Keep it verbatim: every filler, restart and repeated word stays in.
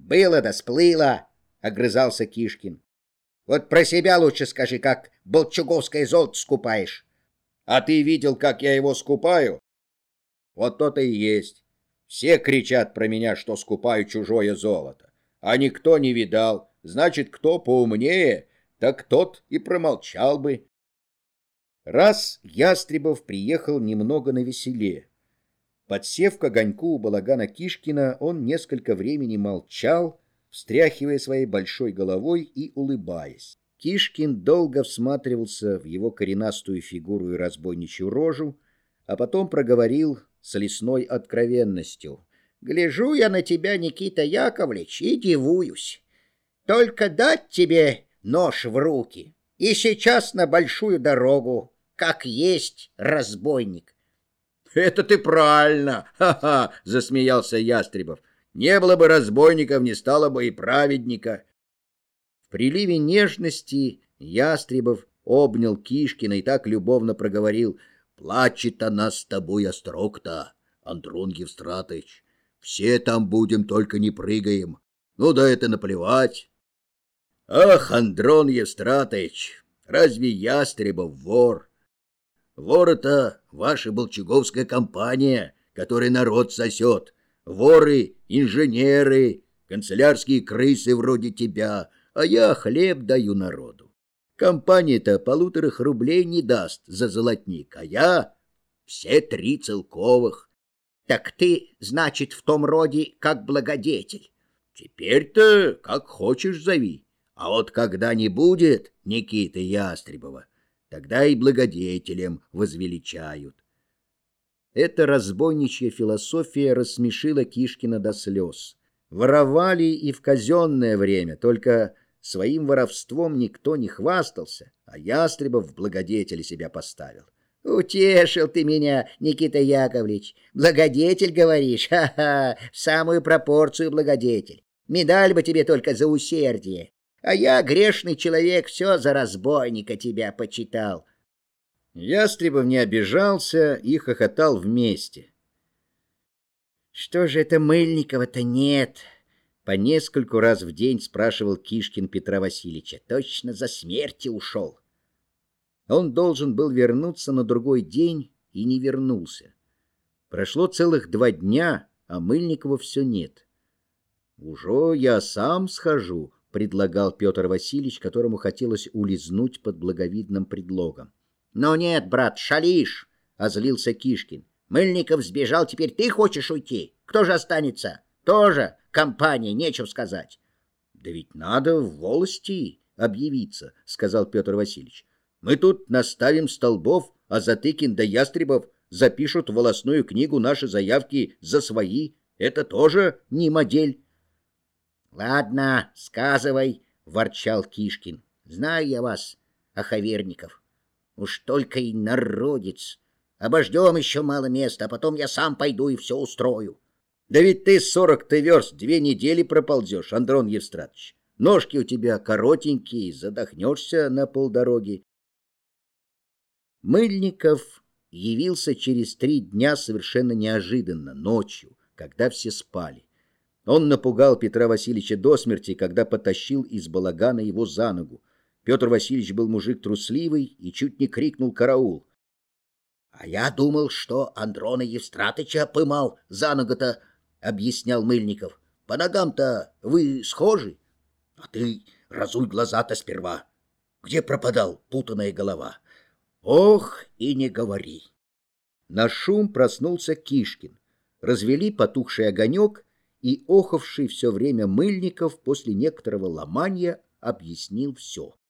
Было да сплыло, — огрызался Кишкин. Вот про себя лучше скажи, как болчуговское золото скупаешь. А ты видел, как я его скупаю? Вот то-то и есть. Все кричат про меня, что скупаю чужое золото. А никто не видал. Значит, кто поумнее, так тот и промолчал бы. Раз Ястребов приехал немного навеселе. Подсев к огоньку у балагана Кишкина, он несколько времени молчал, встряхивая своей большой головой и улыбаясь. Кишкин долго всматривался в его коренастую фигуру и разбойничью рожу, а потом проговорил с лесной откровенностью: «Гляжу я на тебя, Никита Яковлевич, и дивуюсь. Только дать тебе нож в руки, и сейчас на большую дорогу, как есть разбойник». «Это ты правильно! Ха-ха!» — засмеялся Ястребов. «Не было бы разбойников, не стало бы и праведника». В приливе нежности Ястребов обнял Кишкина и так любовно проговорил: «Плачет она с тобой острог-то, Андрон Евстратыч. Все там будем, только не прыгаем. Ну да это наплевать». «Ах, Андрон Евстратыч, разве Ястребов вор? Вор — это ваша болчуговская компания, которая народ сосет. Воры, инженеры, канцелярские крысы вроде тебя, а я хлеб даю народу. Компания-то полуторах рублей не даст за золотник, а я все три целковых». «Так ты, значит, в том роде, как благодетель?» «Теперь-то как хочешь зови. А вот когда не будет Никиты Ястребова, тогда и благодетелем возвеличают». Эта разбойничья философия рассмешила Кишкина до слез. Воровали и в казенное время, только своим воровством никто не хвастался, а Ястребов в благодетели себя поставил. «Утешил ты меня, Никита Яковлевич. Благодетель, говоришь? Ха-ха, в самую пропорцию благодетель. Медаль бы тебе только за усердие. А я, грешный человек, все за разбойника тебя почитал». Ястребов не обижался и хохотал вместе. «Что же это Мыльникова-то нет?» По нескольку раз в день спрашивал Кишкин Петра Васильевича. «Точно за смерти ушел». Он должен был вернуться на другой день и не вернулся. Прошло целых два дня, а Мыльникова все нет. «Уже я сам схожу», — предлагал Петр Васильевич, которому хотелось улизнуть под благовидным предлогом. «Но нет, брат, шалишь», — озлился Кишкин. «Мыльников сбежал, теперь ты хочешь уйти? Кто же останется? Тоже компания, нечего сказать». «Да ведь надо в волости объявиться», — сказал Петр Васильевич. «Мы тут наставим столбов, а Затыкин да Ястребов запишут в волостную книгу наши заявки за свои. Это тоже не модель». «Ладно, сказывай», — ворчал Кишкин. «Знаю я вас, Ахаверников. Уж только и народец. Обождем еще мало места, а потом я сам пойду и все устрою». «Да ведь ты сорок-то верст две недели проползешь, Андрон Евстратович. Ножки у тебя коротенькие, задохнешься на полдороги». Мыльников явился через три дня совершенно неожиданно, ночью, когда все спали. Он напугал Петра Васильевича до смерти, когда потащил из балагана его за ногу. Петр Васильевич был мужик трусливый и чуть не крикнул «караул». «А я думал, что Андрона Евстратыча пымал за ногу-то», — объяснял Мыльников. «По ногам-то вы схожи. А ты разуй глаза-то сперва. Где пропадал путаная голова?» «Ох, и не говори». На шум проснулся Кишкин. Развели потухший огонек, и охавший все время Мыльников после некоторого ломания объяснил все.